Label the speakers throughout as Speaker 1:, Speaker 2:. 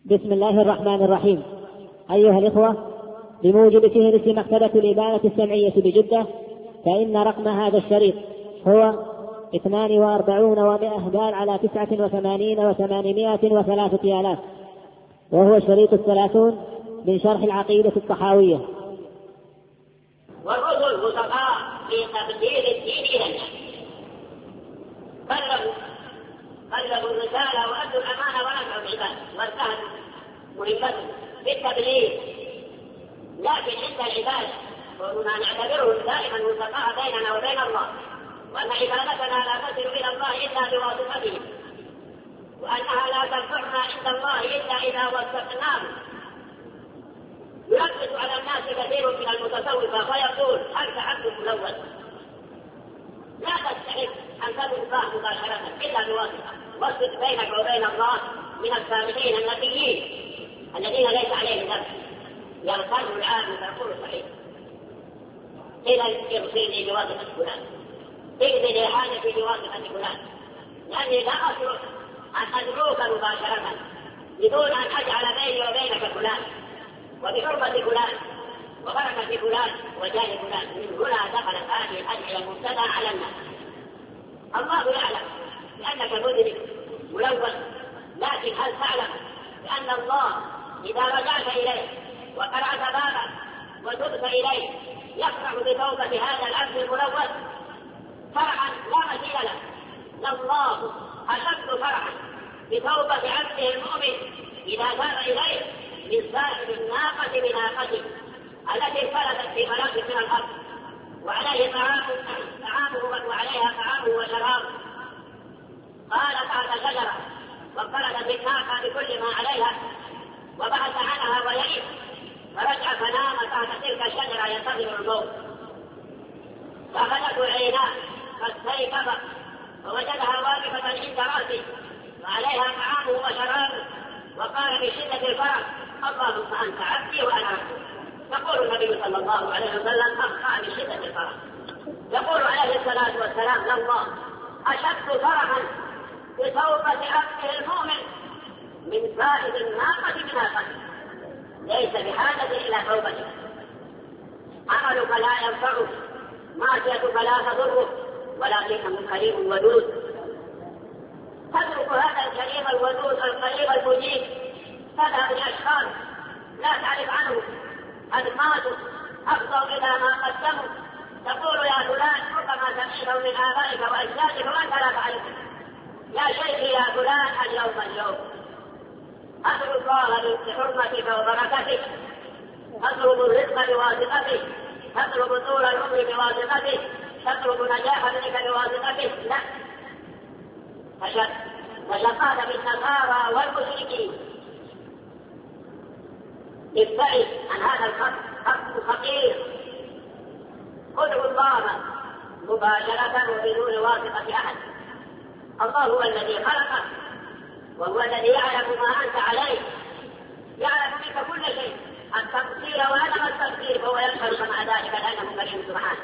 Speaker 1: بسم الله الرحمن الرحيم. أيها الإخوة، بموجب فهرس مكتبة الإبانة السمعية بجدة، فإن رقم هذا الشريط هو 42 دال على 89 و803 آلاف، وهو شريط 30 من شرح العقيدة الطحاوية.
Speaker 2: والرسل بسطاء في تبديل الدين إلى الناس، بلغوا الرسالة وأدوا الأمانة ونفعوا العباد وانتهوا مهمتهم بالتبليغ، لكن عند العبادة وما نعتبره دائما بسطاء بيننا وبين الله، وأن عبادتنا لا تصل إلى الله إلا بواسطته، وأنها لا تنفعنا عند الله إلا إذا وثقناه. يلبس على الناس كثير من المتصوفة فيقول: أنت عبد ملوث، لا تستحق أن تدعو الله مباشرة إلا بواسطة، واسط بينك وبين الله من الصالحين النبيين الذين ليس عليهم ذنب. يرسله العالم فيقول صحيح: إذا ارسلني بواسطة فلان، اقضي لي حاجتي بواسطة فلان، لأني لا أصلح أن أدعوك مباشرة بدون أن أجعل بيني وبينك فلان وبحرمة فلان وبركة فلان وجاه فلان. من هنا دخلت هذه الأدعية المبتدأ على الناس. الله يعلم بأنك مذنب ملوث، لكن هل تعلم بأن الله إذا رجعت إليه وقرأت بابه وتبت إليه يفرح بتوبة هذا العبد الملوث فرحا لا مثيل له؟ لله أشد فرحا بتوبة عبده المؤمن إذا تاب إليه من صاحب الناقة بناقته التي انفلتت في ملاك من الأرض وعليه طعامه وعليها طعامه وشرابه. قال تحت شجرة وانفلتت الناقة بكل ما عليها وبحث عنها ويئس، فرجع فنام تحت تلك الشجرة ينتظر الموت، فأخذته عيناه فاستيقظ فوجدها واقفة عند رأسه وعليها طعامه وشرابه، وقال بشدة الفرح: اللهم أنت عبدي وأنا عبدك. يقول النبي صلى الله عليه وسلم: أخطأ بشدة الفرح. يقول عليه الصلاة والسلام: الله أشد فرحا بتوبة عبده المؤمن من فائد الناقة بناقته، ليس بحاجة إلى توبته. عملك لا ينفعك، معصيتك لا تضرك، ولكنه كريم ودود. تترك هذا الكريم الودود القريب المجيب تذهب لأشخاص لا تعرف عنه، قد ماتوا أفضوا إلى ما قدموا، تقول: يا فلان ربما سمعته من آبائك وأجدادك وأنت لا تعرفه. يا شيخي يا فلان اليوم أدعو الله بحرمتك وبركتك، أطلب الرزق بواسطتك، تطلب طول العمر بواسطتك، تطلب نجاح ابنك بواسطتك. لا، فشقاد بالنصارى والمشركين. ابتعد عن هذا الخط خطير. ادعو الله مباشرة وبدون واسطة أحد. الله هو الذي خلقك وهو الذي يعلم ما أنت عليه، يعلم منك كل شيء، التقصير وعدم التقصير، فهو يشهد مع ذلك لأنه كريم سبحانه.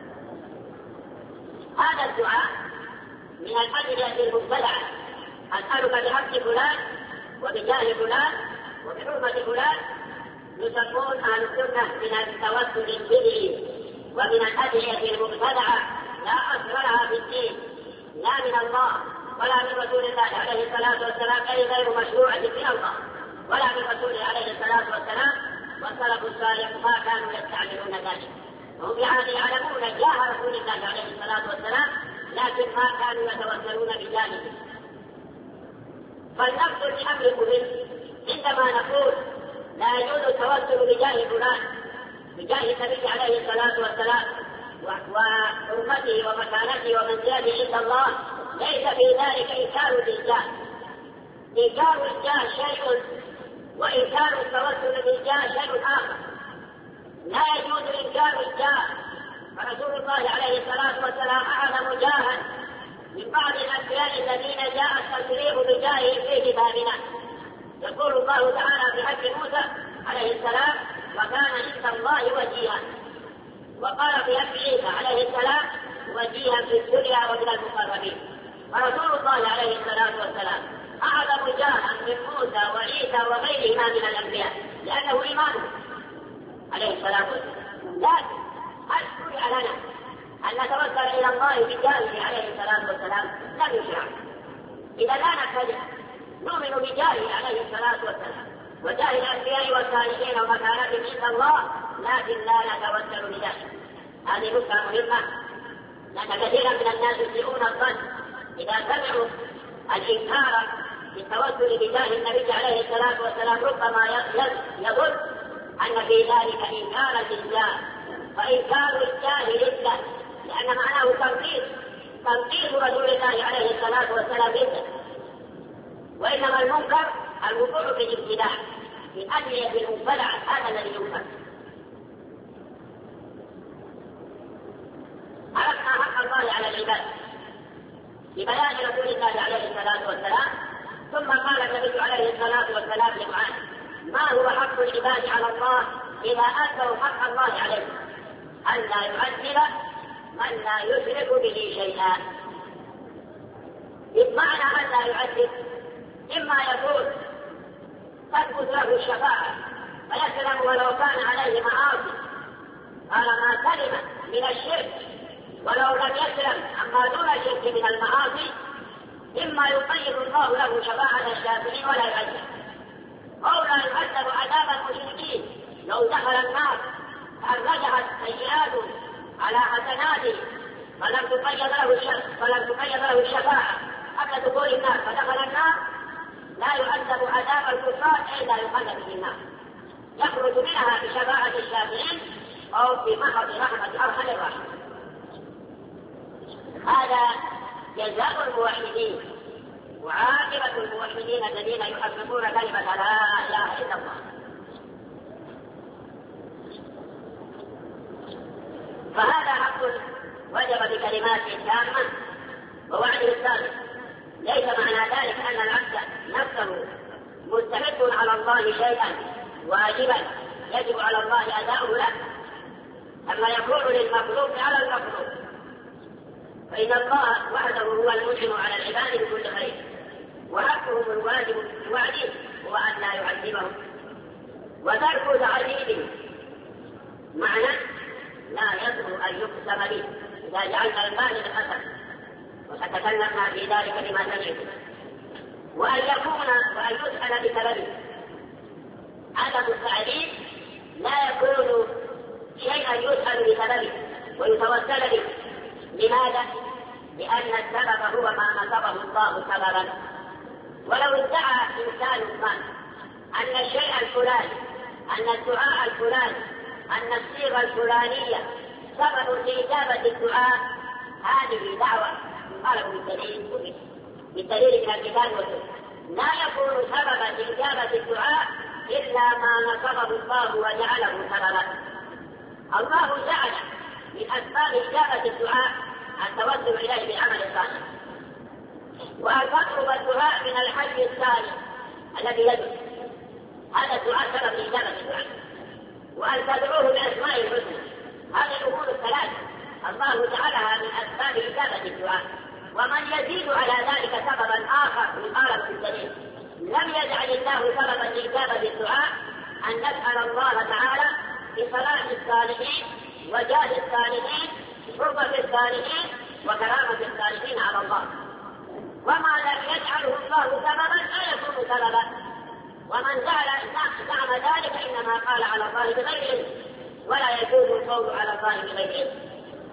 Speaker 2: هذا الدعاء من الأدعية المبتدعة: أسألك بحق فلان وبجاه فلان وبحرمة فلان. يسمون أهل السنة من التوسل البدعي ومن الأدعية المبتدعة لا أصل لها في الدين، لا من الله ولا من رسول الله عليه الصلاة والسلام، أي غير مشروعة من الله ولا من رسوله عليه الصلاة والسلام. والسلف الصالح ما كانوا يستعملون ذلك، وهم يعلمون جاه رسول الله عليه الصلاة والسلام، لكن ما كانوا يتوسلون بجانبه. فلنقصد بأمر مهم عندما نقول لا يجوز التوسل بجاه فلان، بجاه النبي عليه الصلاة والسلام وحرمته ومكانته ومنزلته عند الله. ليس في ذلك إنكار للجاه. إنكار الجاه شيء، وإنكار التوسل بالجاه شيء آخر. لا يجوز إنكار الجاه، فرسول الله عليه الصلاة والسلام أعظم جاها من بعض الأنبياء الذين جاء التصريح بجاههم في كتابنا. يقول الله تعالى في حق موسى عليه السلام: وكان عند الله وجيها. وقال في حق عيسى عليه السلام: وجيها في الدنيا ومن المقربين. فرسول الله عليه الصلاة والسلام أعظم جاها من موسى وعيسى وغيرهما من الأنبياء لأنه إمامه عليه الصلاة والسلام. لكن هل شرع لنا أن نتوسل إلى الله بجاهه عليه الصلاة والسلام؟ لم يشرع. إذا لا نتبع نؤمن بجاهه عليه الصلاة والسلام وجاه الأنبياء والصالحين ومكانتهم عند الله، لكن لا نتوسل بجاهه. هذه نقطة مهمة، لأن كثيرا من الناس يسيئون الظن إذا سمعوا الإنكار بالتوسل بجاه النبي عليه الصلاة والسلام، ربما يظن أن في ذلك إنكارا لله وإنكار الجاه لله، لأن معناه تنقيص رسول الله عليه الصلاة والسلام لله. وإنما المنكر الوقوع في الابتداع في أدعية المبتدعة، هذا الذي ينكر. عرفنا حق الله على العباد ببيان رسول الله عليه الصلاة والسلام، ثم قال النبي عليه الصلاة والسلام لمعاذ: ما هو حق العباد على الله إذا أدوا حق الله عليه؟ أن لا يعذب من لا يشرك به شيئا. بمعنى أن لا يعذب إما يكون تثبت له الشفاعة فيسلم ولو كان عليه معاصي، قال ما سلم من الشرك ولو لم يسلم عما دون الشرك من المعاصي، إما يقيد الله له شفاعة الشافعين ولا يعذب، أو لا يعذب عذاب المشركين لو دخل النار أن رجعت سيئاته على حسناته فلم تقيد له الشفاعة قبل دخول النار فدخل النار، لا يعذب عذاب الكفار إلا يقذف في النار، يخرج منها بشفاعة الشافعين أو بمحض رحمة أرحم الراحمين. هذا جزاء الموحدين وعاقبة الموحدين الذين يحققون كلمة لا إله إلا الله. فهذا حق وجب بكلماته التامة ووعده الثابت. ليس معنى ذلك أن العبد نفسه مستحق على الله شيئا واجبا يجب على الله أداؤه له، أما يكون للمخلوق على المخلوق، فإن الله وحده هو المنعم على العباد بكل خير، وحقهم الواجب في وعده هو أن لا يعذبهم وترك تعذيبهم. معنى لا يصلح أن يقسم به إذا جعلنا المال بالأثر، وستكلمنا في ذلك بما سمعتم، وأن يسأل بسببه. عدم التعذيب لا يكون شيئا يسأل بسببه ويتوسل به. لماذا؟ لأن السبب هو ما نصبه الله سببا. ولو ادعى إنسان ما أن الشيء الفلاني، أن الدعاء الفلاني، أن الصيغة الفلانية سبب في إجابة الدعاء، هذه دعوة قاله بالدليل من الكتاب والسنة. لا يكون سببا في إجابة الدعاء إلا ما نصبه الله وجعله سببا. الله جعل من أسباب إجابة الدعاء التوسل إليه بالعمل الصالح، وأن تطلب الدعاء من الحي الثاني الذي يدعو، هذا الدعاء سبب إجابة الدعاء، وأن تدعوه بأسماء الحسنى. هذه الأمور الثلاثة الله جعلها من أسباب إجابة الدعاء. ومن يزيد على ذلك سببا آخر يقال في الدليل، لم يجعل الله سببا لإجابة الدعاء أن نسأل الله تعالى بصلاح الصالحين وجاه الصالحين وحرمة الصالحين وكرامة الصالحين على الله. وما لم يجعله الله سببا لا يكون سببا. ومن زعم ذلك إنما قال على الله بغير علم، ولا يجوز القول على الله بغير علم.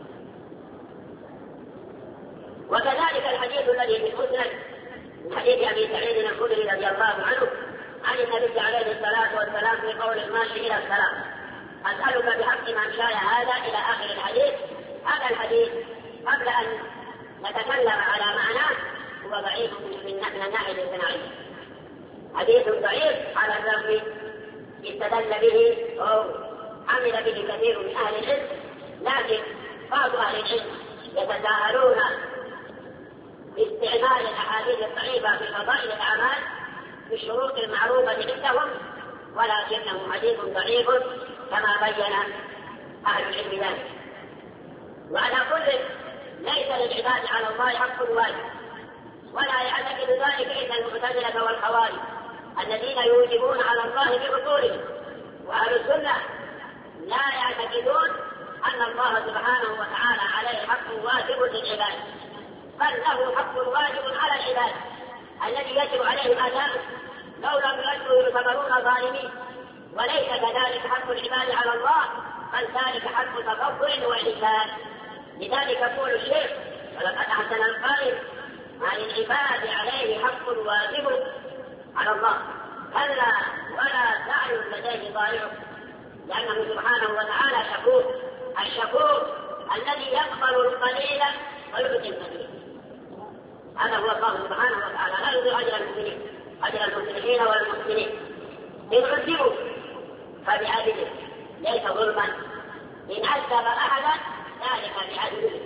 Speaker 2: وكذلك الحديث الذي في المسند من حديث أبي سعيد الخدري رضي الله عنه عن النبي عليه الصلاة والسلام في قول الماشي إلى السلام: أسألك بحق من شاء هذا إلى آخر الحديث. هذا الحديث قبل أن نتكلم على معناه هو ضعيف من الناحية الصناعية، حديث ضعيف على الرغم استدل به أو عمل به كثير من أهل العلم، لكن بعض أهل العلم يتساهلون باستعمال الأحاديث الضعيفة في فضائل الأعمال بالشروط المعروفة عندهم، ولكنه حديث ضعيف كما بين أهل العلم ذلك. وعلى كل ليس للعباد على الله حق واجب، ولا يعتقد ذلك إلا المعتزلة والخوارج الذين يوجبون على الله بعقولهم. وأهل السنة لا يعتقدون أن الله سبحانه وتعالى عليه حق واجب للعباد، بل له حق واجب على العباد الذي يجب عليهم أداؤه، لو لم يجبوا يعتبرون ظالمين. وليس كذلك حق العباد على الله، بل ذلك حق تفضل وإحسان. لذلك يقول الشيخ: ولقد أحسن القائل: ما للعباد عليه حق واجب على الله، كلا ولا سعي لديه ضائع، لأنه سبحانه وتعالى شكور، الشكور الذي يقبل القليل ويؤتي الكثير. هذا هو الله سبحانه وتعالى، لا يضيع أجر المسلمين، أجر المسلمين والمحسنين. إن عذبوا فبعدله ليس ظلما، إن عذب أحدا ذلك بعدله،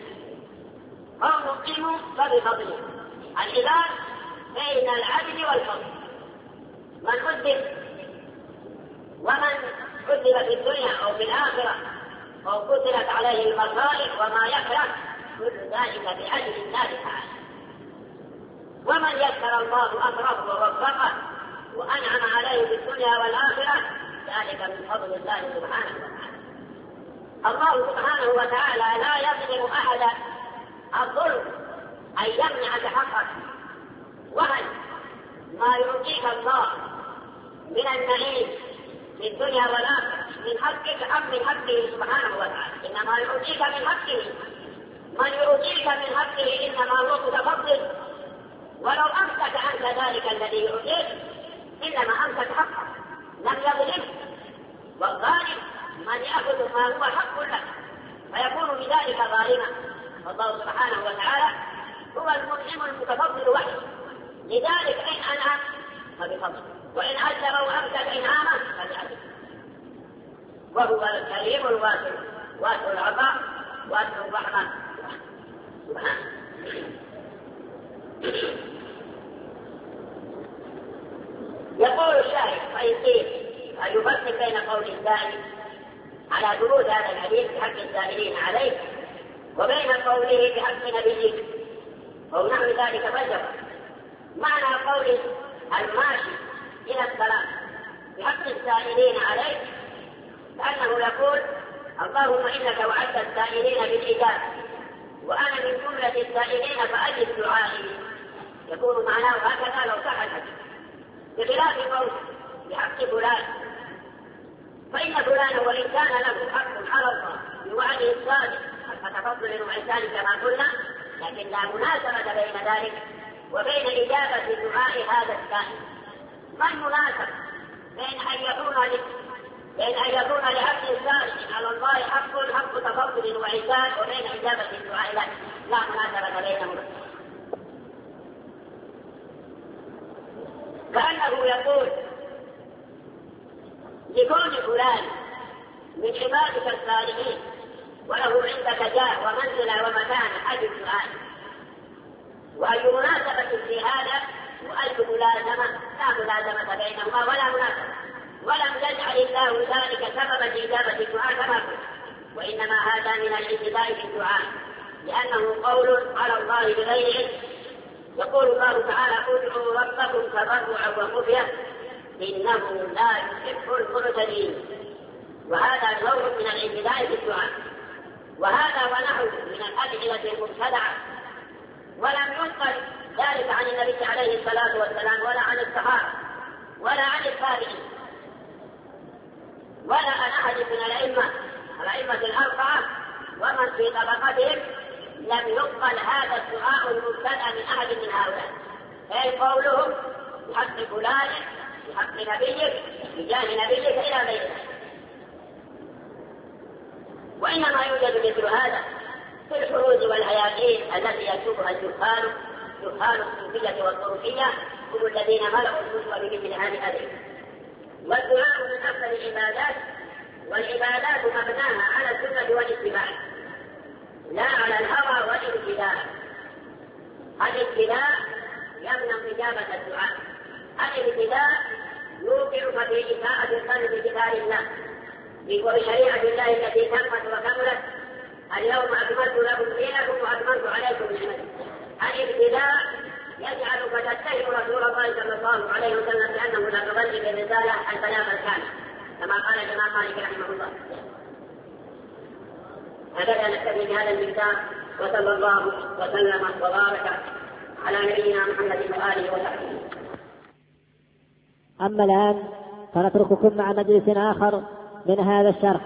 Speaker 2: أو نقيم فبفضله. العباد بين العدل والفضل، من عذب ومن عذب في الدنيا أو في الآخرة أو كتبت عليه المصائب وما يكره، كل ذلك بعدل الله تعالى. ومن يسر الله أمره ووفقه وأنعم عليه في الدنيا والآخرة، ذلك من فضل الله سبحانه وتعالى. الله سبحانه وتعالى لا يظلم أحدا الظلم أن يمنعك حقك. وهل ما يعطيك الله من النعيم في الدنيا والآخرة من حقك أم من حقه سبحانه وتعالى؟ إنما يعطيك من حقه. من يعطيك من حقه إنما هو متفضل، ولو أمسك عنك ذلك الذي يعطيك إنما أمسك حقه، لم يظلمه. والظالم من يأخذ ما هو حق له فيكون بذلك ظالما. فالله سبحانه وتعالى هو المنعم المتفضل وحده، لذلك إن أنعم فبفضله، وإن عذب وأمسك إنعامه فبعدله. وهو الكريم الواسع، واسع العطاء، واسع الرحمة سبحانه. يقول الشاعر: فإن قيل أن يفصل بين قول السائل على ثبوت هذا الحديث بحق السائلين عليه وبين قوله بحق نبيه أو نحو ذلك فجر. معنى قول الماشي إلى الصلاة بحق السائلين عليه لأنه يقول: اللهم إنك وعدت السائلين بالإجابة وأنا من جملة السائلين فأجب دعائي. يكون معناه هكذا لو صح الحديث، بخلاف قول بحق فلان، فإن فلان وإن كان له حق على الله بوعده الصادق حق تفضل وإحسان كما قلنا، لكن لا مناسبة بين ذلك وبين إجابة دعاء هذا السائل. ما المناسبة بين أن يكون لعبد السائل على الله حق تفضل وإحسان وبين إجابة الدعاء له؟ لا مناسبة بينهما. كأنه يقول: لكون فلان من عبادك الصالحين وله عندك جاه ومنزلة ومكانة أجب دعائه. وأي مناسبة في هذا وأي ملازمة؟ لا ملازمة بينهما ولا مناسبة، ولم يجعل الله ذلك سببا لإجابة الدعاء كما قلت، وإنما هذا من الاعتداء في الدعاء، لأنه قول على الله بغير علم. يقول الله تعالى: ادعوا ربكم تضرعا وخفية إنه لا يحب المعتدين. وهذا نوع من الاعتداء في الدعاء، وهذا ونحو من الأدعية المبتدعة. ولم ينقل ذلك عن النبي عليه الصلاة والسلام ولا عن الصحابة ولا عن التابعين ولا عن أحد من الأئمة الأربعة ومن في طبقتهم. لم يقبل هذا الدعاء المبتدأ من أحد من هؤلاء، أي قولهم بحق فلان بحق نبيك بجاه نبيك إلى غيره. وإنما يوجد مثل هذا في الحروز والهياجين التي يكتبها الجهال الصوفية والطرفية، هم الذين ملأوا الكتب بمثل هذه الأدعية. والدعاء من أفضل العبادات، والعبادات مبناها على السنة والاتباع لا على الهوى والابتداء. الابتداء يمنع إجابة الدعاء، الابتداء يوقع في إساءة القلب بكتاب الله وبشريعة الله التي تمت وكملت. اليوم أكملت لكم دينكم وأتممت عليكم نعمتي. الابتداء يجعلك تتهم رسول الله صلى الله عليه وسلم بأنه لا تبلغ الرسالة البلاغ الكامل كما قال الإمام مالك رحمه الله. هكذا نكتفي بهذا المقدار، وصلى الله وسلم وبارك على نبينا محمد وآله وصحبه.
Speaker 1: أما الآن فنترككم مع مجلس آخر من هذا الشرح.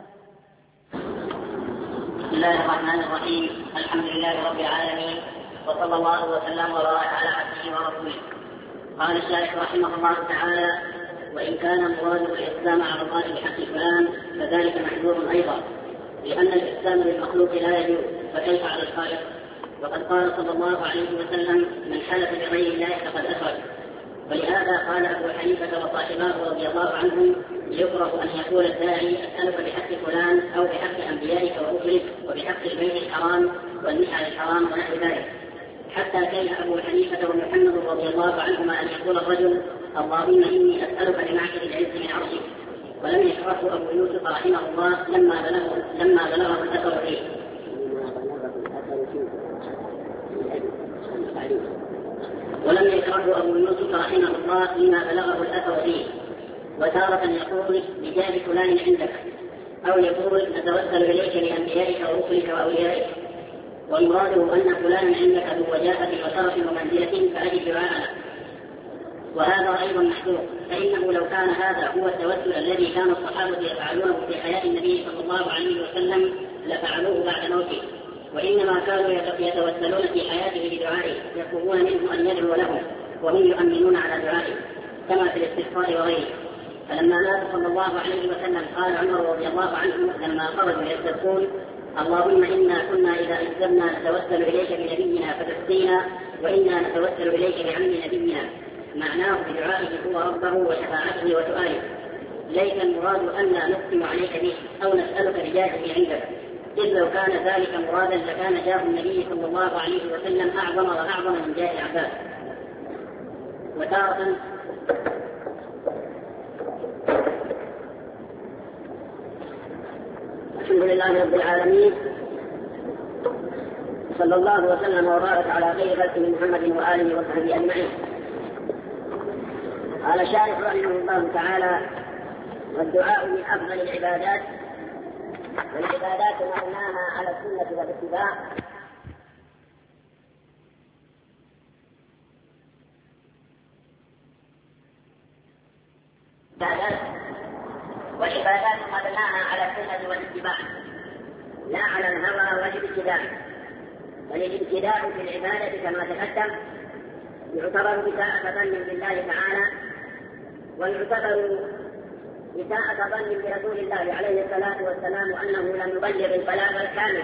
Speaker 2: بسم الله الرحمن الرحيم. الحمد لله رب العالمين، وصلى الله وسلم وبارك على عبده ورسوله. قال الشارح رحمه الله تعالى: وإن كان مراد الإسلام على الله بحق فلان فذلك محذور أيضا، لأن الإسلام للمخلوق لا يجوز، فكيف على الخالق؟ وقد قال صلى الله عليه وسلم: من حلف بغير الله فقد أشرك. ولهذا قال أبو حنيفة وصاحباه رضي الله عنهم: يكره أن يقول الداعي: أسألك بحق فلان أو بحق أنبيائك ورسلك وبحق البيت الحرام والمشعر الحرام ونحو ذلك. حتى كره أبو حنيفة ومحمد رضي الله عنهما أن يقول الرجل: اللهم إني أسألك بمعشر العز من عرشك. ولم يكره أبو يوسف رحمه الله لما بلغه الأثر فيه. ولم يكره أبو يوسف رحمه الله لما بلغه الأثر فيه. وتارة يقول: بجاه فلان عندك، أو يقول: نتوسل إليك بأنبيائك ورسلك وأوليائك، والمراد أن فلانا عندك ذو وجاهة وشرف ومنزلة فأجب دعاءنا. وهذا أيضا محذور، فإنه لو كان هذا هو التوسل الذي كان الصحابة يفعلونه في حياة النبي صلى الله عليه وسلم لفعلوه بعد موته، وإنما كانوا يتوسلون في حياته بدعائه، يطلبون منه أن يدعو لهم وهم يؤمنون على دعائه كما في الاستغفار وغيره. فلما مات صلى الله عليه وسلم قال عمر رضي الله عنه لما خرجوا يستسقون: اللهم إنا كنا إذا أجزمنا نتوسل إليك بنبينا فتسقينا، وإنا نتوسل إليك بعم نبينا. معناه بدعائه هو ربه وشفاعته وسؤاله، ليس المراد أن نقسم عليك به أو نسألك بجاهه عندك، إذ لو كان ذلك مرادا لكان جاه النبي صلى الله عليه وسلم أعظم وأعظم من جاه العباس. وتارة الحمد لله رب العالمين، صلى الله وسلم وبارك على خير خلقه محمد وآله وصحبه أجمعين. قال الشارح رحمه الله تعالى: والدعاء من أفضل العبادات، والعبادات مبناها على السنة والاتباع. والعبادات مبناها على السنة والاتباع لا على الهوى والابتداع. والابتداع في العبادة كما تقدم يعتبر إساءة ظن بالله تعالى، ويعتبر إساءة ظن برسول الله عليه الصلاة والسلام أنه لم يبلغ البلاغ الكامل.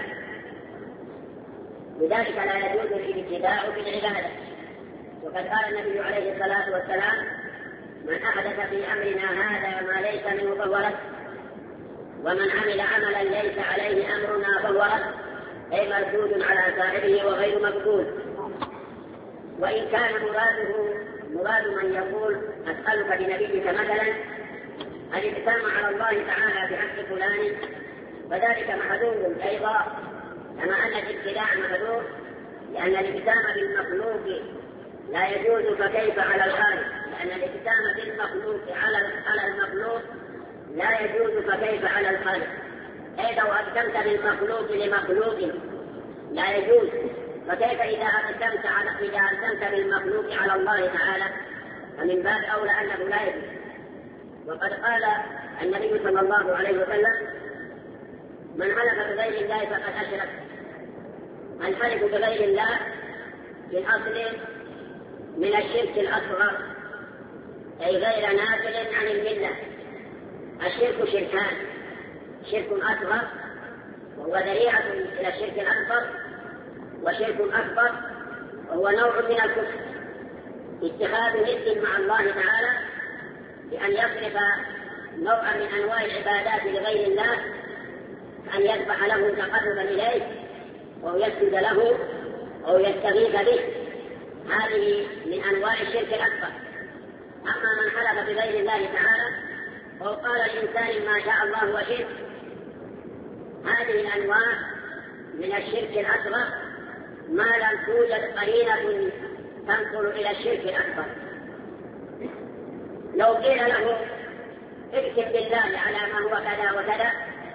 Speaker 2: لذلك لا يجوز الابتداع في العبادة. وقد قال النبي عليه الصلاة والسلام: من أحدث في أمرنا هذا ما ليس منه فهو رد، ومن عمل عملا ليس عليه أمرنا فهو رد، أي مردود على صاحبه وغير مقبول. وإن كان مراد من يقول: أسألك بنبيك مثلا الإقسام على الله تعالى بحق فلان، فذلك محذور أيضا، كما أن الابتداع محذور، لأن الإقسام بالمخلوق لا يجوز فكيف على الخالق، لأن الإقسام بالمخلوق على المخلوق لا يجوز فكيف على الخالق. أي لو أقسمت بالمخلوق لمخلوق لا يجوز، فكيف إذا أقسمت بالمخلوق على الله تعالى؟ فمن باب أولى أنه لا يجوز. وقد قال النبي صلى الله عليه وسلم: من حلف بغير الله فقد أشرك. الحلف بغير الله في الأصل من الشرك الأصغر، أي غير نافل عن الملة. الشرك شركان: شرك أصغر وهو ذريعة إلى الشرك الأكبر، وشرك أكبر وهو نوع من الكفر، اتخاذ ند مع الله تعالى بأن يصرف نوعا من أنواع العبادات لغير الله، أن يذبح له تقربا إليه أو يسجد له أو يستغيث به. هذه من أنواع الشرك الأكبر. أما من حلف بغير الله تعالى وقال الإنسان ما شاء الله وشئت، هذه الأنواع من الشرك الأصغر ما لم توجد قرينة تنقل إلى الشرك الأكبر. لو قيل له اكتب بالله على ما هو كذا وكذا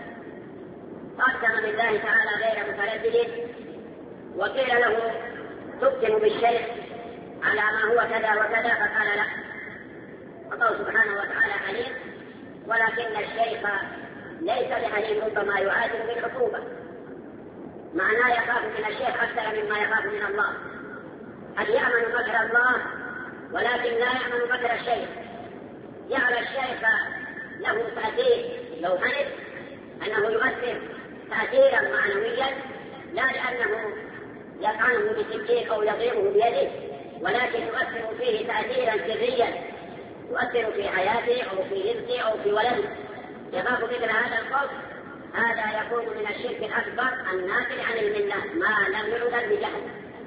Speaker 2: قسم بالله تعالى غير متردد، وقيل له تقسم بالشيخ على ما هو كذا وكذا فقال لا. الله سبحانه وتعالى عليم، ولكن الشيخ ليس بعليم، ربما يعاتب بالعقوبة، معناه يخاف من الشيخ أكثر مما يخاف من الله. قد يأمن مكر الله ولكن لا يأمن مكر الشيخ. جعل الشيخ له تأثير لو هنب أنه يؤثر تأثيرا معنويا، لا لأنه يطعنه بسكين أو يضربه بيده، ولكن يؤثر فيه تأثيرا سريا يؤثر في حياته أو في رزقه أو في ولده. يخاف مثل هذا الخوف، هذا يكون من الشرك الأكبر الناتج عن الملة ما لم يعذر بجهل.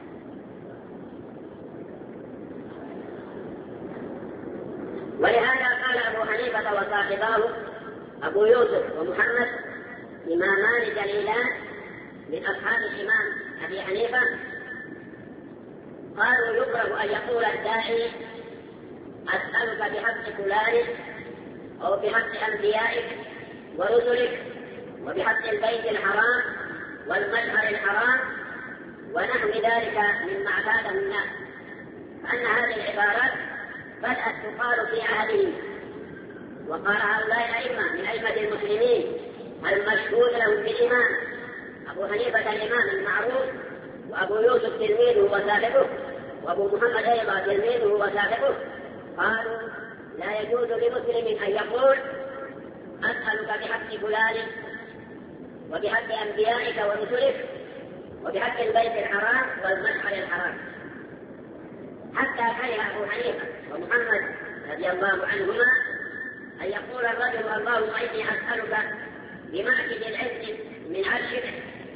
Speaker 2: ولهذا قال أبو حنيفة وصاحباه أبو يوسف ومحمد إمامان جليلان من أصحاب الإمام أبي حنيفة، قالوا يكره أن يقول الداعي أسألك بحق فلان أو بحق أنبيائك ورسلك وبحق البيت الحرام والمشعر الحرام ونحو ذلك مما اعتاده الناس، فأن هذه العبارات بدأت تقال في عهده، وقال هؤلاء الأئمة من أئمة المسلمين المشهود لهم بالإمام، أبو حنيفة الإمام المعروف، وأبو يوسف تلميذه وسابقه، وأبو محمد أيضا تلميذه وسابقه، قالوا لا يجوز لمسلم أن يقول أسألك بحق فلان وبحق أنبيائك ورسلك وبحق البيت الحرام والمشعر الحرام. حتى كره أبو حنيفة ومحمد رضي الله عنهما أن يقول الرجل اللهم إني أسألك بمعجز العز من عرشك،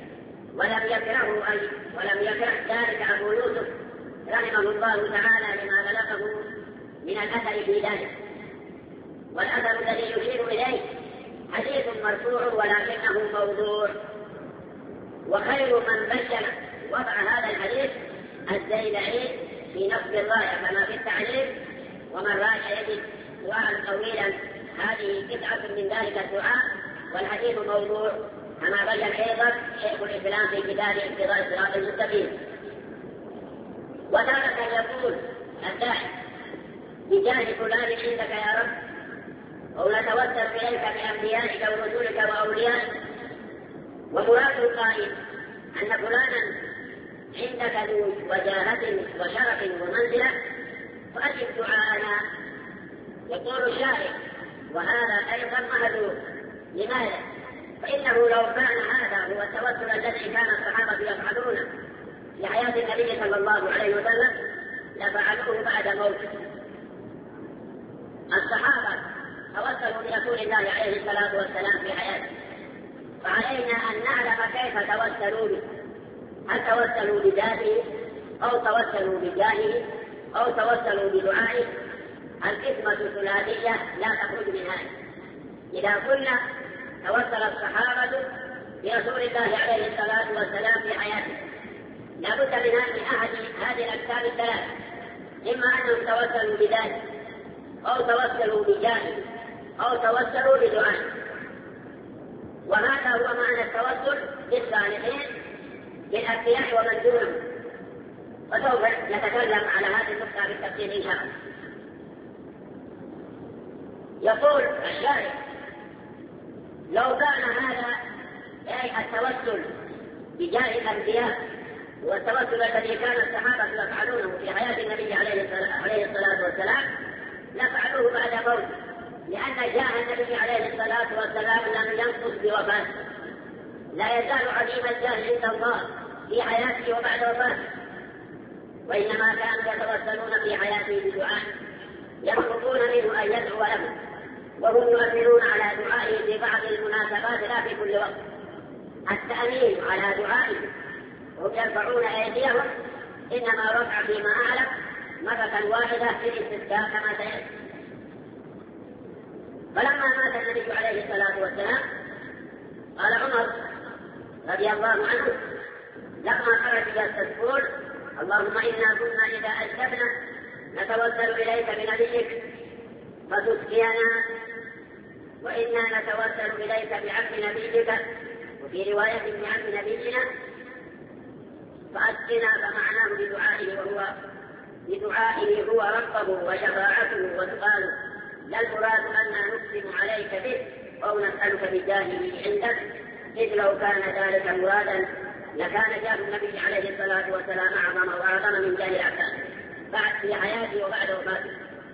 Speaker 2: ولم يكره ذلك أبو يوسف رحمه الله تعالى لما بلغه من الأثر في ذلك. والأثر الذي يشير إليه حديث مرفوع ولكنه موضوع، وخير من بين وضع هذا الحديث الزيلعي في نصب الراية كما في التعليم، ومن راى يجد دعاء طويلا هذه قطعة من ذلك الدعاء، والحديث موضوع كما بين أيضا شيخ الإسلام في كتاب اقتضاء الصراط المستقيم. وتارة يقول الداعي بجاه فلان عندك يا رب، أو نتوسل إليك بأنبيائك ورسولك وأوليائك، ومراد القائل أن فلانا عندك ذو وجاهة وشرف ومنزلة فأجب دعاءنا. يقول الشاعر وهذا أيضا مهدور، لماذا؟ فإنه لو كان هذا هو التوسل الذي كان الصحابة يفعلونه في حياة النبي صلى الله عليه وسلم لفعلوه بعد موته. الصحابة توسلوا برسول الله عليه الصلاة والسلام في حياته، فعلينا أن نعلم كيف توسلوا به، هل توسلوا بذاته أو توسلوا بجاهه أو توسلوا بدعائه؟ القسمة ثلاثية لا تخرج من هذا. إذا قلنا توسل الصحابة برسول الله عليه الصلاة والسلام في حياته، لا بد من أحد هذه الأقسام الثلاث، إما أنهم توسلوا بذاته أو توسلوا بجاهه أو توسلوا بدعائه. وهذا هو معنى التوسل بالصالحين بالأنبياء ومن دونهم، وسوف نتكلم على هذه النقطة بالتفصيل إن شاء الله. يقول الشارع لو كان هذا أي التوسل بجاه الأنبياء والتوسل الذي كان الصحابة يفعلونه في حياة النبي عليه الصلاة والسلام لفعلوه بعد موته، لأن جاه النبي عليه الصلاة والسلام لم ينقص بوفاته، لا يزال عظيم الجاه عند الله في حياته وبعد وفاته، وإنما كانوا يتوسلون في حياته بدعاء يطلبون منه أن يدعو لهم، وهم يؤثرون على دعائه في بعض المناسبات لا في كل وقت. التأمين على دعائه وهم يرفعون أيديهم إنما رفع فيما أعلم مرة واحدة في الاستسقاء كما سيأتي. فلما مات النبي عليه الصلاة والسلام قال عمر رضي الله عنه لما خرج يستسقون اللهم إنا كنا إذا أجبنا نتوسل إليك بنبيك فتسقينا، وإنا نتوسل إليك بعم نبيك، وفي رواية بعم نبينا فأسقنا، فمعناه بدعائه هو ربه وشفاعته وسؤاله، لا المراد أننا نقسم عليك به أو نسألك بجاهه عندك، إذ لو كان ذلك مرادا لكان جاه النبي عليه الصلاة والسلام أعظم وأعظم من جاه الأحسان بعد في حياته وبعد وفاته.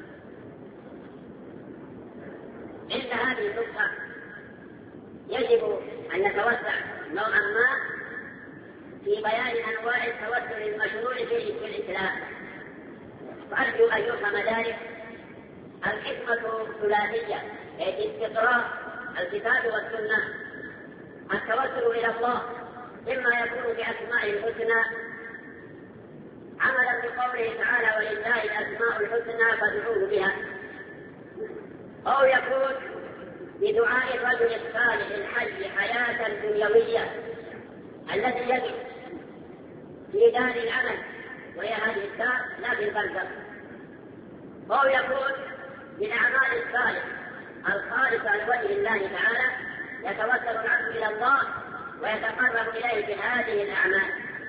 Speaker 2: عند هذه النقطة يجب أن نتوسع نوعا ما في بيان أنواع التوسل المشروع في الإسلام، وأرجو أن يفهم ذلك. الحكمة ثلاثية، استقراء الكتاب والسنة. التوسل إلى الله إما يكون بأسمائه الحسنى عملا بقوله تعالى ولله الأسماء الحسنى فادعوه بها، أو يكون بدعاء الرجل الصالح الحي حياة دنيوية الذي يجب في دار العمل وهي هذه الدار لا في البرزخ، أو يكون بالأعمال الصالحة الخالصة لوجه الله تعالى يتوسل العبد إلى الله ويتقرب إليه بهذه الأعمال.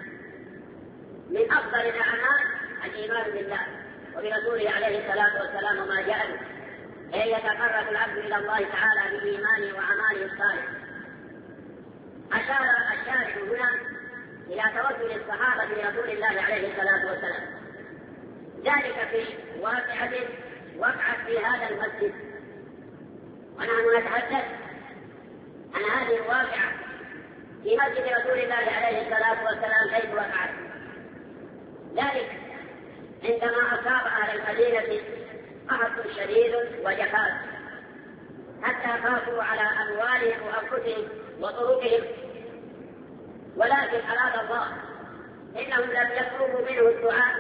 Speaker 2: من أفضل الأعمال الإيمان بالله وبرسوله عليه الصلاة والسلام وما جاء به، أي يتقرب العبد إلى الله تعالى بإيمانه وأعماله الصالحة. أشار الشارع هنا إلى توسل الصحابة برسول الله عليه الصلاة والسلام، ذلك في واقعة وقعت في هذا المسجد، ونحن نتحدث عن هذه الواقعة في مسجد رسول الله عليه الصلاة والسلام حيث وقعت. ذلك عندما أصاب أهل المدينة قحط شديد وجفاف حتى خافوا على أموالهم وأنفسهم وطرقهم، ولكن أراد الله إنهم لم يطلبوا منه الدعاء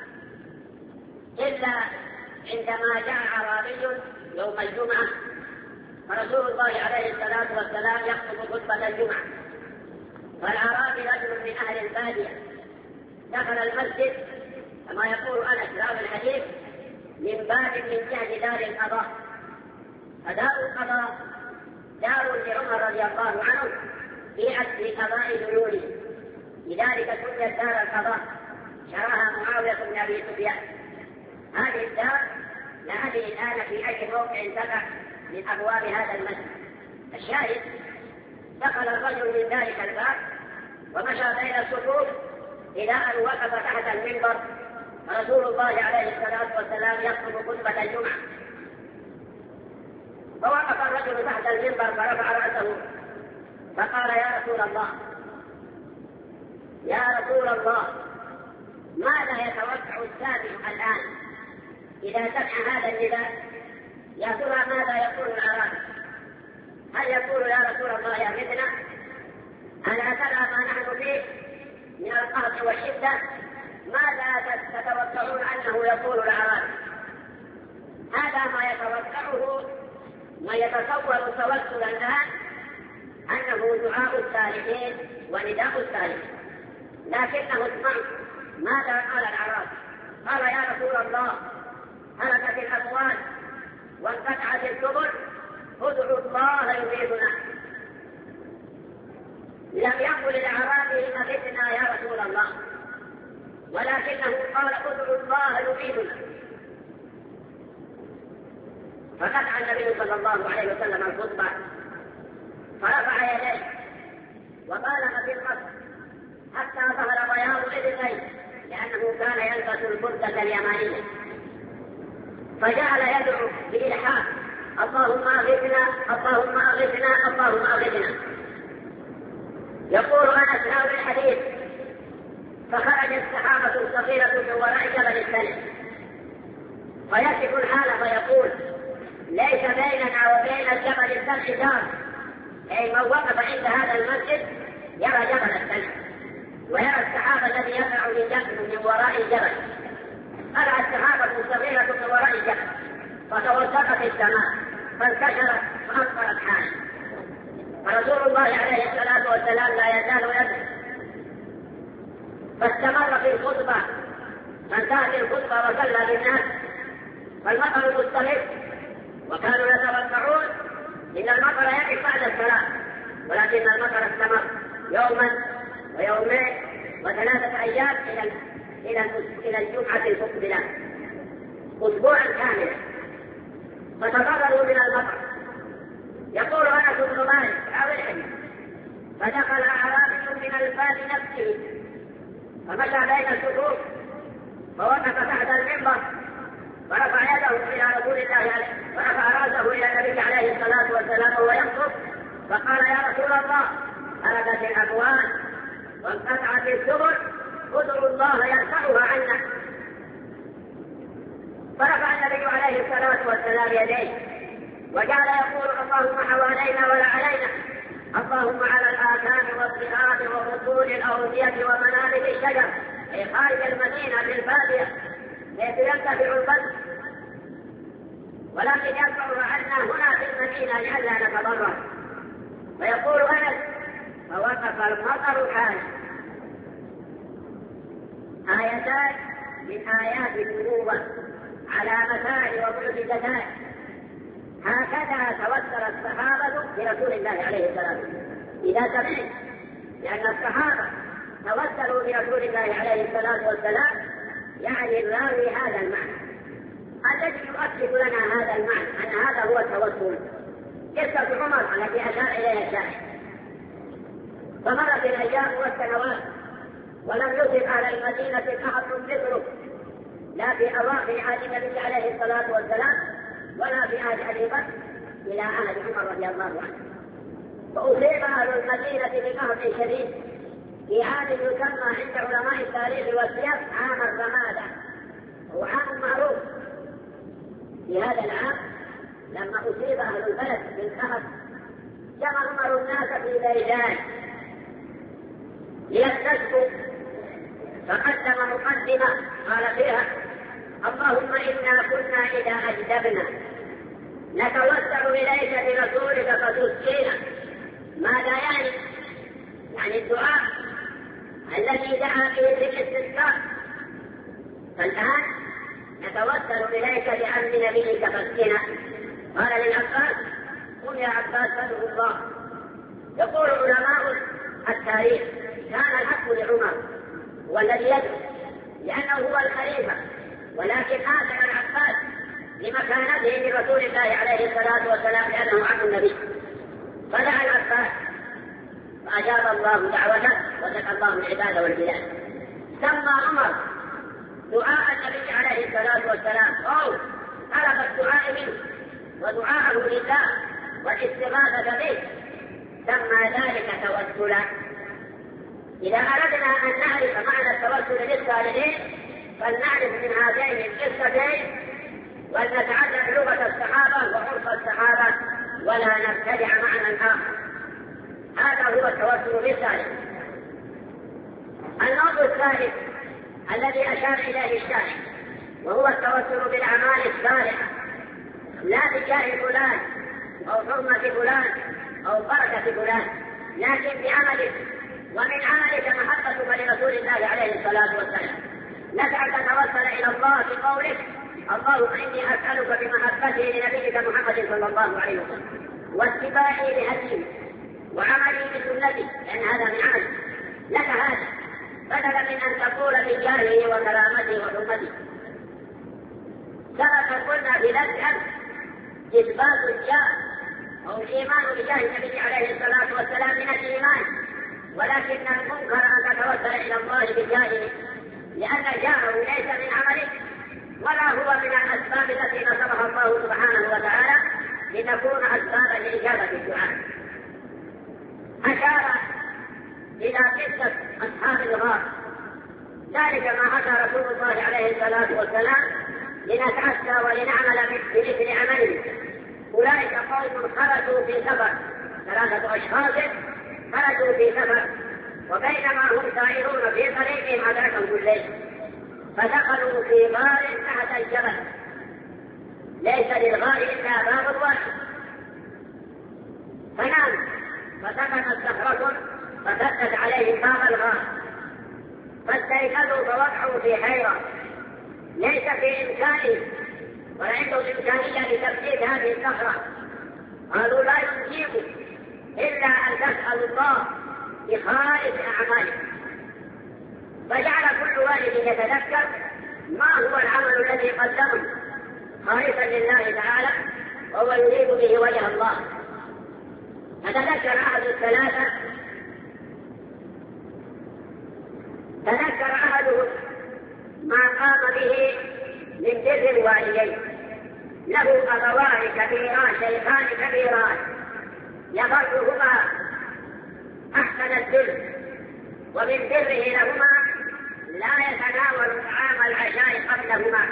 Speaker 2: إلا عندما جاء أعرابي يوم الجمعة، فرسول الله عليه الصلاة والسلام يخطب خطبة الجمعة، والأعرابي رجل من أهل البادية دخل المسجد كما يقول أنس راوي الحديث من باب من جهة دار القضاء، فدار القضاء دار لعمر رضي الله عنه في عصر قضاء ديونه، لذلك سميت دار القضاء، شراها معاوية بن أبي سفيان. هذه الدار لا أدري الآن في أي موقع تقع من أبواب هذا المسجد. الشاهد دخل الرجل من ذلك الباب ومشى بين الصفوف إلى أن وقف تحت المنبر، رسول الله عليه الصلاة والسلام يخطب خطبة الجمعة، فوقف الرجل تحت المنبر فرفع رأسه فقال يا رسول الله يا رسول الله، ماذا يتوقع السامع الآن إذا سمع هذا النداء؟ يا ترى ماذا يقول الأعراب؟ هل يقول يا رسول الله يا ابننا ألا ترى ما نحن فيه من القهر والشدة؟ ماذا تتوقعون أنه يقول الأعراب؟ هذا ما يتوقعه ويتصور توسلا الآن أنه دعاء الصالحين ونداء الصالحين، لكنه اسمع ماذا قال الأعراب. قال يا رسول الله هلكت الأموال وانقطعت السبل، ادعوا الله يغيثنا. لم يقل الأعرابي أغثنا يا رسول الله، ولكنه قال ادعوا الله يغيثنا. فقطع النبي صلى الله عليه وسلم الخطبة فرفع يديه وقال في القصر حتى ظهر بياض اذنيه، لأنه كان يلبس البردة اليمانية، فجعل يدعو بإلحاح اللهم أغثنا اللهم أغثنا اللهم أغثنا. يقول أنس راوي الحديث فخرج السحابة الصغيرة من وراء جبل السلم فيصف الحال فيقول ليس بيننا وبين الجبل السلم دار، أي من وقف عند هذا المسجد يرى جبل السلم ويرى السحابة الذي يقع من وراء الجبل. طلع السحابة الصغيرة من وراء الجبل فتوسطت السماء فانتشرت فأمطرت حاله، فرسول الله عليه الصلاة والسلام لا يزال يدعو، فاستمر في الخطبة فانتهت الخطبة وصلى بالناس فالمطر مستمر، وكانوا يتوقعون إن المطر يقف بعد الصلاة، ولكن المطر استمر يوما ويومين وثلاثة أيام إلى الجمعة المقبلة، أسبوعا كاملا، فتضرروا من المطر. يقول أنس بن مالك فدخل أعرابي من الباب نفسه فمشى بين الصفوف فوقف تحت المنبر فرفع يده إلى رسول الله ورفع رأسه إلى النبي عليه الصلاة والسلام وهو يخطب فقال: يا رسول الله، هلكت الأموال وانقطعت السبل، ادعوا الله يرفعها عنا. فرفع النبي عليه الصلاة والسلام يديه وجعل يقول: اللهم حوالينا ولا علينا، اللهم على الآكام والصغار وبطون الأودية ومنابت الشجر في خارج المدينة بالبادية حيث يرتفع البدر، ولكن يرفعها عنا هنا في المدينة لئلا نتضرر. فيقول أنس: فوقف المطر حالا. آيتان من آيات النبوة علامتان ومعجزتان، هكذا توسل الصحابة برسول الله عليه الصلاة والسلام. إذا سمعت لأن الصحابة توسلوا برسول الله عليه الصلاة والسلام يعني الراوي هذا المعنى الذي يؤكد لنا هذا المعنى أن هذا هو التوسل. قصة عمر التي أشار إليها الشاهد، فمرت الأيام والسنوات ولم يصب أهل المدينة أحد مثله، لا في أواخر عهد النبي عليه الصلاة والسلام ولا في عهد أبي بكر إلى عهد عمر رضي الله عنه. فأصيب أهل المدينة بقهر شديد في عام يسمى عند علماء التاريخ والسير عام الرمادة، هو عام معروف. في هذا العام لما أصيب أهل البلد بالقهر جمع عمر الناس في بيدان ليستسقوا، فقدم مقدمة قال فيها: اللهم إنا كنا إذا أجدبنا نتوسل إليك برسولك فتسقينا. ماذا يعني؟ يعني الدعاء الذي دعا فيه بالاستسقاء. فالآن نتوسل إليك بأمر نبيك فاسقنا. قال للعباس: قل يا عباس فادعو الله. يقول علماء التاريخ: كان الحق لعمر والذي يدعو لأنه هو الخليفة، ولكن آثر العباس لمكانته لرسول الله عليه الصلاة والسلام لأنه عم النبي، فدعا العباس فأجاب الله دعوته وسقى الله العباد والبلاد. سمى عمر دعاء النبي عليه الصلاة والسلام طلب الدعاء منه ودعاءه لله والاستغاثة به، سمى ذلك توسلا. إذا أردنا أن نعرف معنى التوسل للصالحين فلنعرف من هذين القصتين ولنتعلم لغة الصحابة وعرف الصحابة ولا نبتدع معنى آخر. هذا هو التوسل بالصالح. النوع الثالث الذي أشار إليه الشارع وهو التوسل بالأعمال الصالحة، لا بجاه فلان أو حرمة فلان أو بركة فلان، لكن بعملك. ومن عملك محبتك لرسول الله عليه الصلاة والسلام، لك أن تتوسل إلى الله بقولك: اللهم إني أسألك بمحبته لنبيك محمد صلى الله عليه وسلم واتباعي لهديه وعملي بسنته، لأن هذا من عمل لك هذا، بدلا من أن تقول بجاهه وكرامته وحرمته. سبق قلنا في ذلك إثبات الجاه أو الإيمان بجاه النبي عليه الصلاة والسلام من الإيمان، ولكن المنكر أن تتوسل إلى الله بجاهه، لأن جاهه ليس من عملك ولا هو من الأسباب التي نصبها الله سبحانه وتعالى لتكون أسبابا لإجابة الدعاء. أشار إلى قصة أصحاب الغار، ذلك ما حكى رسول الله عليه الصلاة والسلام لنتعسى ولنعمل بمثل عمله. أولئك قوم خرجوا في سفر، 3 أشخاص خرجوا في سفر، وبينما هم سائرون في طريقهم أدركهم الليل، فدخلوا في غار تحت الجبل، ليس للغار إلا باب واحد، فناموا فسكنت صخرة فسدت عليهم باب الغار، فاستيقظوا فوقعوا في حيرة ليس في إمكانه ولا عنده إمكانية لتبديد هذه الصخرة. قالوا لا يمكنكم إلا أن تسأل الله بخالص أعمالكم. فجعل كل والد يتذكر ما هو العمل الذي قدمه خالصا لله تعالى وهو يريد به وجه الله. فتذكر أحد الثلاثة، تذكر أحدهم ما قام به من بر الوالدين. له أبوان كبيران شيخان كبيران يبرهما أحسن البر، ومن بره لهما لا يتناول طعام العشاء قبلهما.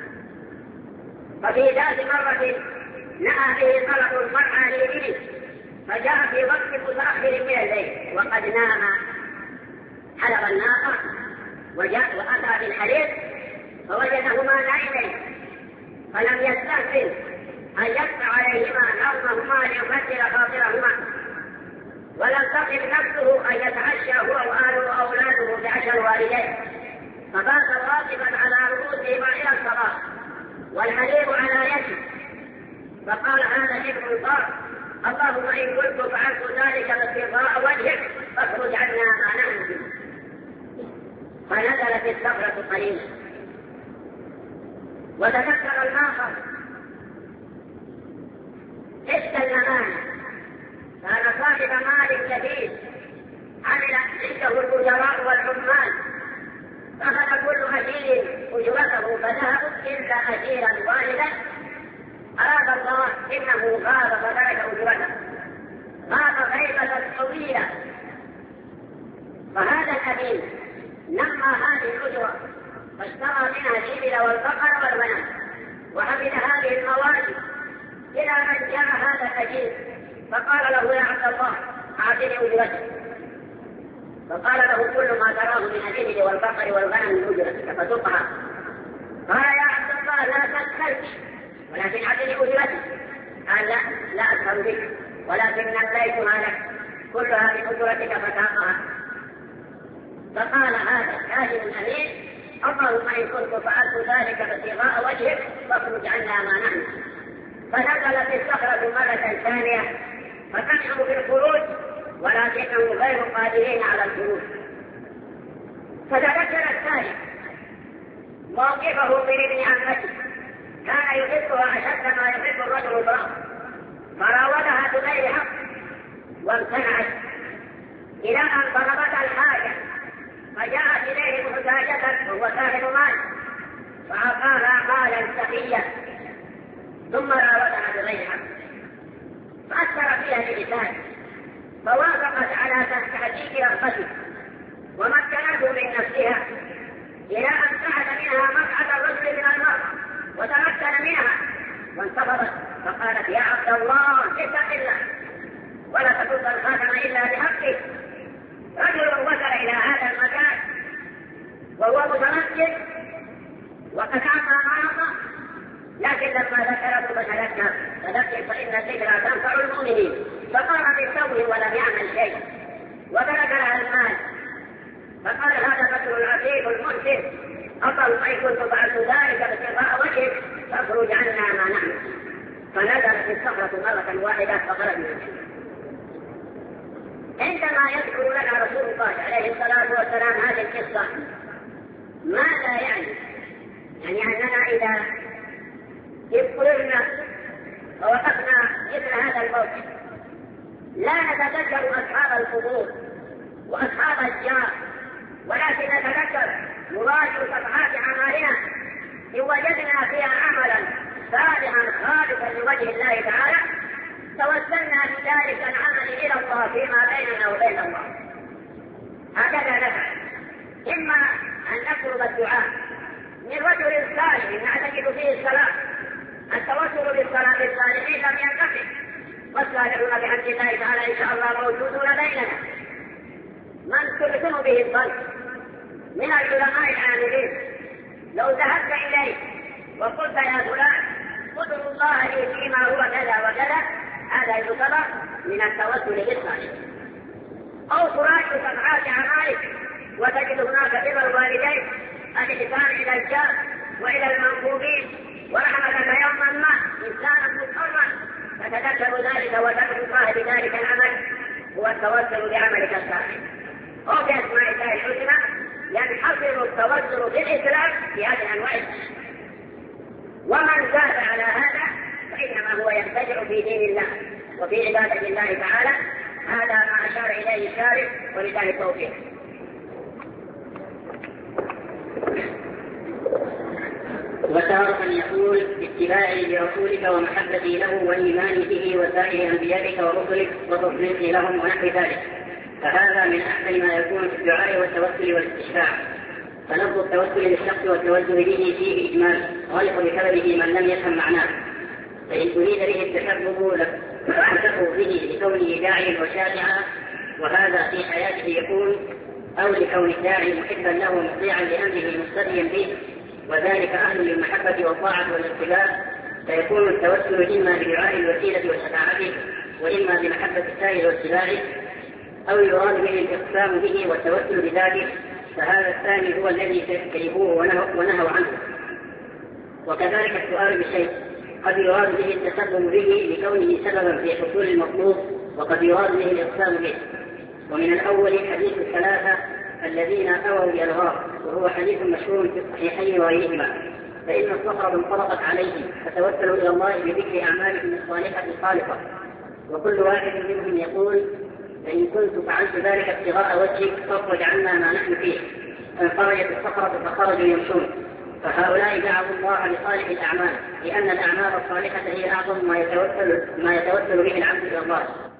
Speaker 2: ففي ذات مرة نأى به طلب المرعى لابنه، فجاء في وقت متأخر من الليل وقد نام، حلب الناقة وجاء وأتى بالحليب فوجدهما نائمين، فلم يستهزئ أن يقطع عليهما نومهما ليبدل خاطرهما، ولم تقل نفسه أن يتعشى هو وأهله وأولاده بعشاء الوالدين، فبات واقفا على رؤوسهما إلى الصباح والحليب على يده. فقال هذا ابن الضار: اللهم إن كنت فعلت ذلك ابتغاء وجهك فاخرج عنا ما نحن فيه. فنزلت الصخرة قليلا. وتذكر الآخر حس الأمانة، كان صاحب مال كثير، عمل عنده الأجراء والعمال، أخذ كل أجير أجرته فذهبوا إلا أجيرا واحدا أراد الله إنه غاب فترك أجرته، غاب غيبة طويلة. فهذا الأمين نمى هذه الأجرة فاشترى منها الإبل والبقر والغنم وحفظ هذه المواشي إلى أن جاء هذا الأجير فقال له: يا عبد الله أعطني أجرتي. فقال له: كل ما تراه من الإبل والبقر والغنم من أجرتك فتقها. قال: يا عبد الله لا تسأل ولكن أعطني أجرتي. قال: لا أسأل بك ولكن أمليتها لك، كلها من أجرتك فتاقها. فقال هذا الكاهن الأمين: اللهم إن كنت فعلت ذلك ابتغاء وجهك فاخرج عنا ما نحن. فنزلت الصخرة مرة ثانية فسمعوا بالخروج ولكنهم غير قادرين على الخروج. فتذكر الثاني موقفه من ابن عمته، كان يحبها أشد ما يحب الرجل الضار، فراودها بغير حق وامتنعت إلى أن طلبت الحاجة، فجاءت إليه محتاجة وهو صاحب مال فأعطاها مالا سخيا، ثم راودها بغير حق فأثر فيها بلسانه فوافقت على تحقيق رغبته ومكنته من نفسها إلى أن سعد منها مقعد الرجل من المرأة وتمكن منها وانتفضت فقالت: يا عبد الله اتق الله ولا تفض الخاتم إلا بحقه. رجل وصل إلى هذا المكان وهو متمكن وقد أعطى ما أعطى، لكن لما ذكرته فذكر فإن الذكرى تنفع المؤمنين، فقام بالتوبه ولم يعمل شيء وترك لها المال. فقال هذا الرجل العفيف المحسن: اللهم إن كنت فعلت ذلك ابتغاء وجهك فاخرج عنا ما نحن. فنزلت الصخرة مرة واحدة فخرجنا. عندما يذكر لنا رسول الله عليه الصلاة والسلام هذه القصة ماذا يعني؟ يعني أننا إذا اضطررنا ووقفنا مثل هذا الموقف لا نتذكر أصحاب القبور وأصحاب الجار، ولكن نتذكر نراجع صفحات أعمالنا إن وجدنا فيها عملا صالحا خالصا لوجه الله تعالى توسلنا بذلك العمل إلى الله فيما بيننا وبين الله. هكذا نفعل، إما أن نطلب الدعاء من رجل صالح نعتقد فيه الصلاة، التوسل بالصلاة بالصالحين لم ينقطع، والصالحون بحمد الله تعالى إن شاء الله موجودون بيننا من تحسن به الظن من العلماء العاملين. لو ذهبت إليه وقلت: يا فلان ادعو الله لي فيما هو كذا وكذا، هذا يعتبر من التوسل بالصالح. أو تراجع صفحات أعمالك وتجد هناك بر الوالدين، الإحسان إلى الجار، وإلى المنصوبين ورحمة فيوم الله إنسانا مضطرا فتذكر ذلك وتذكر الله بذلك العمل هو التوسل بعملك الصالح. أو بأسماء الله الحسنى ينحصر التوسل بالإسلام في هذه الأنواع. ومن زاد على هذا فإنما هو يبتدع في دين الله وفي عبادة الله تعالى. هذا ما أشار إليه الشارع ولله التوفيق.
Speaker 3: وتارة يقول اتباعي لرسولك ومحبتي له وإيماني به وسائر أنبيائك ورسلك وتصديقي لهم ونحو ذلك، فهذا من أحسن ما يكون في الدعاء والتوسل والاستشفاع. فلفظ التوسل للشخص والتوجه به فيه إجمال غلق بسببه من لم يفهم معناه، فإن أريد به التشبه لتشبه به لكونه داعيا وشافعا وهذا في حياته يكون، أو لكون الداعي محبا له مطيعا لأمره مقتديا به، وذلك أهل للمحبة والطاعة والاتباع. فيكون التوسل إما بدعاء الوسيلة وشفاعته وإما بمحبة السائل واتباعه، أو يراد به الإقسام به والتوسل بذاته، فهذا الثاني هو الذي كرهوه ونهوا عنه. وكذلك السؤال بشيء قد يراد به التسبب به لكونه سببا في حصول المطلوب، وقد يراد به الإقسام به. ومن الأول حديث الثلاثة الذين أووا إلى الغار، وهو حديث مشهور في الصحيحين وغيرهما، فإن الصخرة انطلقت عليهم فتوسلوا إلى الله بذكر أعمالهم الصالحة الخالصة، وكل واحد منهم يقول فإن كنت فعلت ذلك ابتغاء وجهك فاخرج عنا ما نحن فيه، فانخرجت الصخرة فخرجوا يمشون. فهؤلاء دعوا الله لصالح الأعمال، لأن الأعمال الصالحة هي أعظم ما يتوسل به العبد إلى الله.